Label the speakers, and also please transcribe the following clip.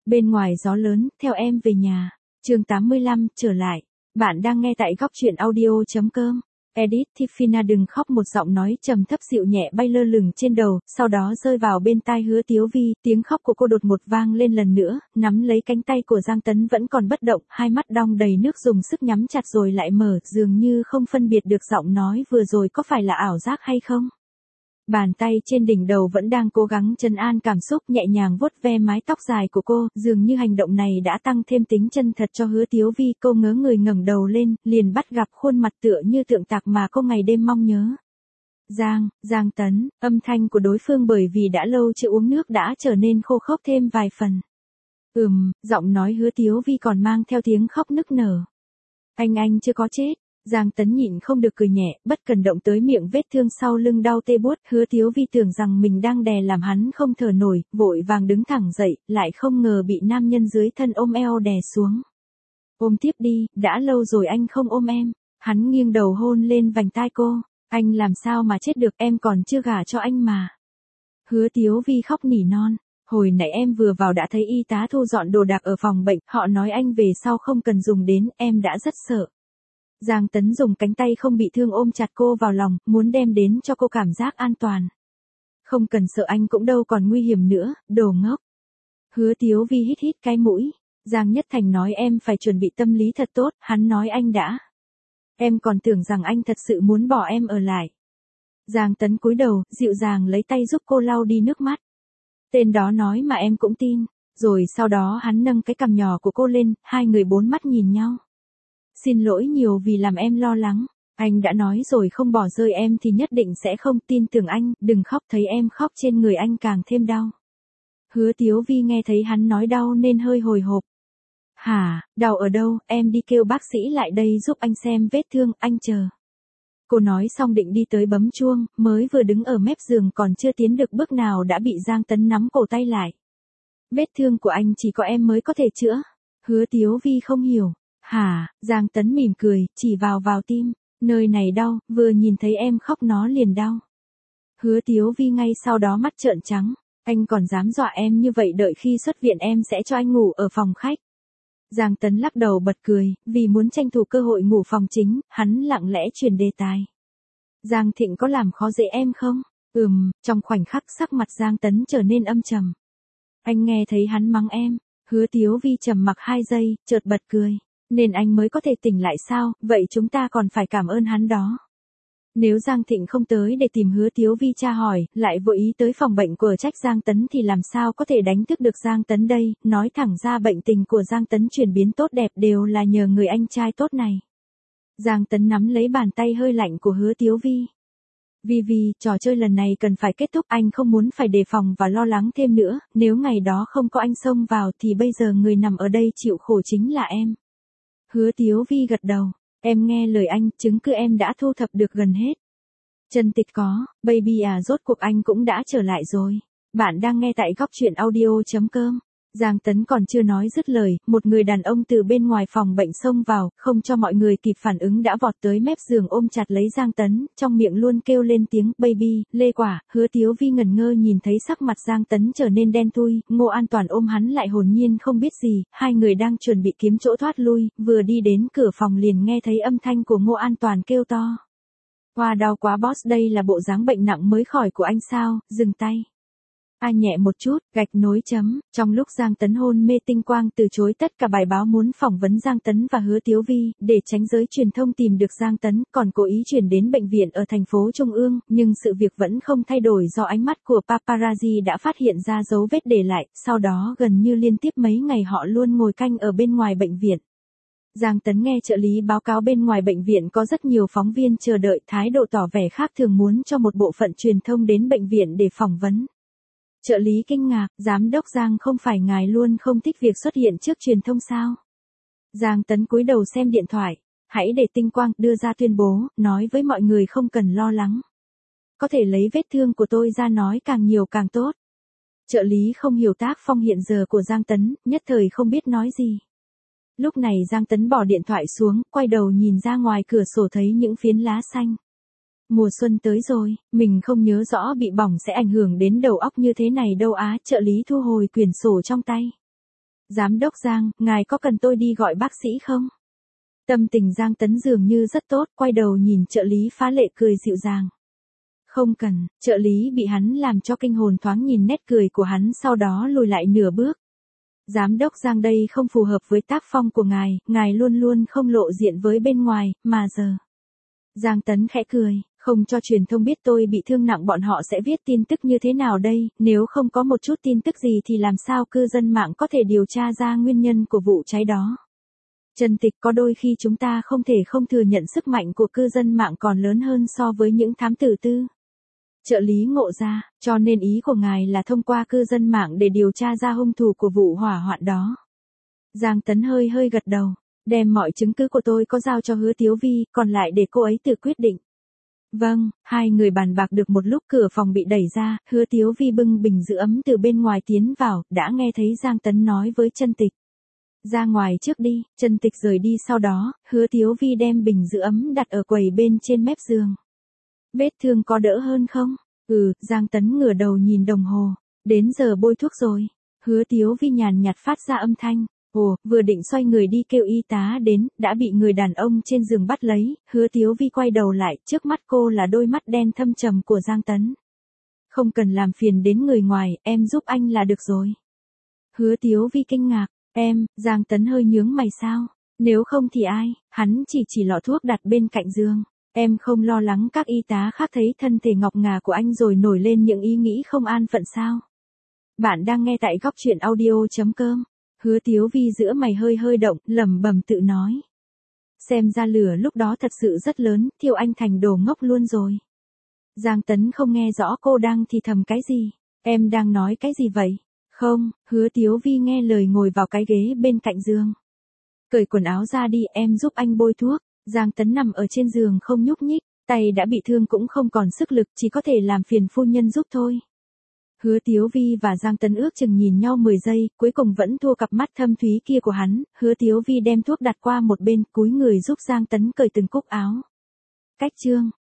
Speaker 1: Bên ngoài gió lớn, theo em về nhà. Chương 85, trở lại. Bạn đang nghe tại góc truyện audio.com. Edit Tiffina đừng khóc, một giọng nói trầm thấp dịu nhẹ bay lơ lửng trên đầu, sau đó rơi vào bên tai Hứa Tiếu Vi, tiếng khóc của cô đột ngột vang lên lần nữa, nắm lấy cánh tay của Giang Tấn vẫn còn bất động, hai mắt đong đầy nước dùng sức nhắm chặt rồi lại mở, dường như không phân biệt được giọng nói vừa rồi có phải là ảo giác hay không. Bàn tay trên đỉnh đầu vẫn đang cố gắng trấn an cảm xúc, nhẹ nhàng vuốt ve mái tóc dài của cô, dường như hành động này đã tăng thêm tính chân thật cho Hứa Tiếu Vi. Cô ngớ người ngẩng đầu lên, liền bắt gặp khuôn mặt tựa như tượng tạc mà cô ngày đêm mong nhớ. Giang Tấn, âm thanh của đối phương bởi vì đã lâu chưa uống nước đã trở nên khô khốc thêm vài phần. Giọng nói Hứa Tiếu Vi còn mang theo tiếng khóc nức nở. Anh chưa có chết. Giang Tấn nhịn không được cười nhẹ, bất cần động tới miệng vết thương sau lưng đau tê buốt. Hứa Tiếu Vi tưởng rằng mình đang đè làm hắn không thở nổi, vội vàng đứng thẳng dậy, lại không ngờ bị nam nhân dưới thân ôm eo đè xuống. Ôm tiếp đi, đã lâu rồi anh không ôm em. Hắn nghiêng đầu hôn lên vành tai cô. Anh làm sao mà chết được, em còn chưa gả cho anh mà. Hứa Tiếu Vi khóc nỉ non. Hồi nãy em vừa vào đã thấy y tá thu dọn đồ đạc ở phòng bệnh, họ nói anh về sau không cần dùng đến, em đã rất sợ. Giang Tấn dùng cánh tay không bị thương ôm chặt cô vào lòng, muốn đem đến cho cô cảm giác an toàn. Không cần sợ, anh cũng đâu còn nguy hiểm nữa, đồ ngốc. Hứa Tiếu Vi hít cái mũi. Giang Nhất Thành nói em phải chuẩn bị tâm lý thật tốt, hắn nói anh đã. Em còn tưởng rằng anh thật sự muốn bỏ em ở lại. Giang Tấn cúi đầu, dịu dàng lấy tay giúp cô lau đi nước mắt. Tên đó nói mà em cũng tin. Rồi sau đó hắn nâng cái cằm nhỏ của cô lên, hai người bốn mắt nhìn nhau. Xin lỗi nhiều vì làm em lo lắng. Anh đã nói rồi không bỏ rơi em thì nhất định sẽ không, tin tưởng anh, đừng khóc, thấy em khóc trên người anh càng thêm đau. Hứa Tiếu Vi nghe thấy hắn nói đau nên hơi hồi hộp. Hả, đau ở đâu, em đi kêu bác sĩ lại đây giúp anh xem vết thương, anh chờ. Cô nói xong định đi tới bấm chuông, mới vừa đứng ở mép giường còn chưa tiến được bước nào đã bị Giang Tấn nắm cổ tay lại. Vết thương của anh chỉ có em mới có thể chữa. Hứa Tiếu Vi không hiểu. Hả, Giang Tấn mỉm cười, chỉ vào tim, nơi này đau, vừa nhìn thấy em khóc nó liền đau. Hứa Tiếu Vi ngay sau đó mắt trợn trắng, anh còn dám dọa em như vậy, đợi khi xuất viện em sẽ cho anh ngủ ở phòng khách. Giang Tấn lắc đầu bật cười, vì muốn tranh thủ cơ hội ngủ phòng chính, hắn lặng lẽ chuyển đề tài. Giang Thịnh có làm khó dễ em không? Trong khoảnh khắc sắc mặt Giang Tấn trở nên âm trầm. Anh nghe thấy hắn mắng em. Hứa Tiếu Vi trầm mặc 2 giây, chợt bật cười. Nên anh mới có thể tỉnh lại sao, vậy chúng ta còn phải cảm ơn hắn đó. Nếu Giang Thịnh không tới để tìm Hứa Tiếu Vi tra hỏi, lại vô ý tới phòng bệnh của trách Giang Tấn thì làm sao có thể đánh thức được Giang Tấn đây, nói thẳng ra bệnh tình của Giang Tấn chuyển biến tốt đẹp đều là nhờ người anh trai tốt này. Giang Tấn nắm lấy bàn tay hơi lạnh của Hứa Tiếu Vi. Vi, trò chơi lần này cần phải kết thúc, anh không muốn phải đề phòng và lo lắng thêm nữa, nếu ngày đó không có anh xông vào thì bây giờ người nằm ở đây chịu khổ chính là em. Hứa Tiếu Vi gật đầu, em nghe lời anh, chứng cứ em đã thu thập được gần hết. Chân tịch có, baby à, rốt cuộc anh cũng đã trở lại rồi. Bạn đang nghe tại góc truyện audio.com. Giang Tấn còn chưa nói dứt lời, một người đàn ông từ bên ngoài phòng bệnh xông vào, không cho mọi người kịp phản ứng đã vọt tới mép giường ôm chặt lấy Giang Tấn, trong miệng luôn kêu lên tiếng baby, lê quả. Hứa Tiếu Vi ngẩn ngơ nhìn thấy sắc mặt Giang Tấn trở nên đen thui, Ngô An Toàn ôm hắn lại hồn nhiên không biết gì, hai người đang chuẩn bị kiếm chỗ thoát lui, vừa đi đến cửa phòng liền nghe thấy âm thanh của Ngô An Toàn kêu to. Wow, đau quá boss, đây là bộ dáng bệnh nặng mới khỏi của anh sao, dừng tay. Nhẹ một chút, gạch nối chấm, trong lúc Giang Tấn hôn mê Tinh Quang từ chối tất cả bài báo muốn phỏng vấn Giang Tấn và Hứa Tiếu Vi, để tránh giới truyền thông tìm được Giang Tấn, còn cố ý chuyển đến bệnh viện ở thành phố Trung ương, nhưng sự việc vẫn không thay đổi do ánh mắt của paparazzi đã phát hiện ra dấu vết để lại, sau đó gần như liên tiếp mấy ngày họ luôn ngồi canh ở bên ngoài bệnh viện. Giang Tấn nghe trợ lý báo cáo bên ngoài bệnh viện có rất nhiều phóng viên chờ đợi, thái độ tỏ vẻ khác thường muốn cho một bộ phận truyền thông đến bệnh viện để phỏng vấn. Trợ lý kinh ngạc, giám đốc Giang, không phải ngài luôn không thích việc xuất hiện trước truyền thông sao? Giang Tấn cúi đầu xem điện thoại, hãy để Tinh Quang đưa ra tuyên bố, nói với mọi người không cần lo lắng. Có thể lấy vết thương của tôi ra nói càng nhiều càng tốt. Trợ lý không hiểu tác phong hiện giờ của Giang Tấn, nhất thời không biết nói gì. Lúc này Giang Tấn bỏ điện thoại xuống, quay đầu nhìn ra ngoài cửa sổ thấy những phiến lá xanh. Mùa xuân tới rồi, mình không nhớ rõ bị bỏng sẽ ảnh hưởng đến đầu óc như thế này đâu á. Trợ lý thu hồi quyển sổ trong tay. Giám đốc Giang, ngài có cần tôi đi gọi bác sĩ không? Tâm tình Giang Tấn dường như rất tốt, quay đầu nhìn trợ lý phá lệ cười dịu dàng. Không cần, trợ lý bị hắn làm cho kinh hồn thoáng nhìn nét cười của hắn sau đó lùi lại nửa bước. Giám đốc Giang đây không phù hợp với tác phong của ngài luôn luôn không lộ diện với bên ngoài, mà giờ. Giang Tấn khẽ cười, không cho truyền thông biết tôi bị thương nặng bọn họ sẽ viết tin tức như thế nào đây, nếu không có một chút tin tức gì thì làm sao cư dân mạng có thể điều tra ra nguyên nhân của vụ cháy đó. Trần Tịch, có đôi khi chúng ta không thể không thừa nhận sức mạnh của cư dân mạng còn lớn hơn so với những thám tử tư. Trợ lý ngộ ra, cho nên ý của ngài là thông qua cư dân mạng để điều tra ra hung thủ của vụ hỏa hoạn đó. Giang Tấn hơi gật đầu, đem mọi chứng cứ của tôi có giao cho Hứa Tiếu Vi, còn lại để cô ấy tự quyết định. Vâng, hai người bàn bạc được một lúc cửa phòng bị đẩy ra, Hứa Tiếu Vi bưng bình giữ ấm từ bên ngoài tiến vào, đã nghe thấy Giang Tấn nói với Trân Tịch. Ra ngoài trước đi, Trân Tịch rời đi sau đó, Hứa Tiếu Vi đem bình giữ ấm đặt ở quầy bên trên mép giường. Vết thương có đỡ hơn không? Giang Tấn ngửa đầu nhìn đồng hồ. Đến giờ bôi thuốc rồi. Hứa Tiếu Vi nhàn nhạt phát ra âm thanh. Vừa định xoay người đi kêu y tá đến, đã bị người đàn ông trên giường bắt lấy. Hứa Tiếu Vi quay đầu lại, trước mắt cô là đôi mắt đen thâm trầm của Giang Tấn. Không cần làm phiền đến người ngoài, em giúp anh là được rồi. Hứa Tiếu Vi kinh ngạc. Em, Giang Tấn hơi nhướng mày sao? Nếu không thì ai? Hắn chỉ lọ thuốc đặt bên cạnh giường. Em không lo lắng các y tá khác thấy thân thể ngọc ngà của anh rồi nổi lên những ý nghĩ không an phận sao? Bạn đang nghe tại góc truyện audio.com. Hứa Tiếu Vi giữa mày hơi động, lẩm bẩm tự nói. Xem ra lửa lúc đó thật sự rất lớn, thiêu anh thành đồ ngốc luôn rồi. Giang Tấn không nghe rõ cô đang thì thầm cái gì. Em đang nói cái gì vậy? Không, Hứa Tiếu Vi nghe lời ngồi vào cái ghế bên cạnh giường. Cởi quần áo ra đi, em giúp anh bôi thuốc. Giang Tấn nằm ở trên giường không nhúc nhích, tay đã bị thương cũng không còn sức lực, chỉ có thể làm phiền phu nhân giúp thôi. Hứa Tiếu Vi và Giang Tấn ước chừng nhìn nhau 10 giây, cuối cùng vẫn thua cặp mắt thâm thúy kia của hắn. Hứa Tiếu Vi đem thuốc đặt qua một bên, cúi người giúp Giang Tấn cởi từng cúc áo. Cách chương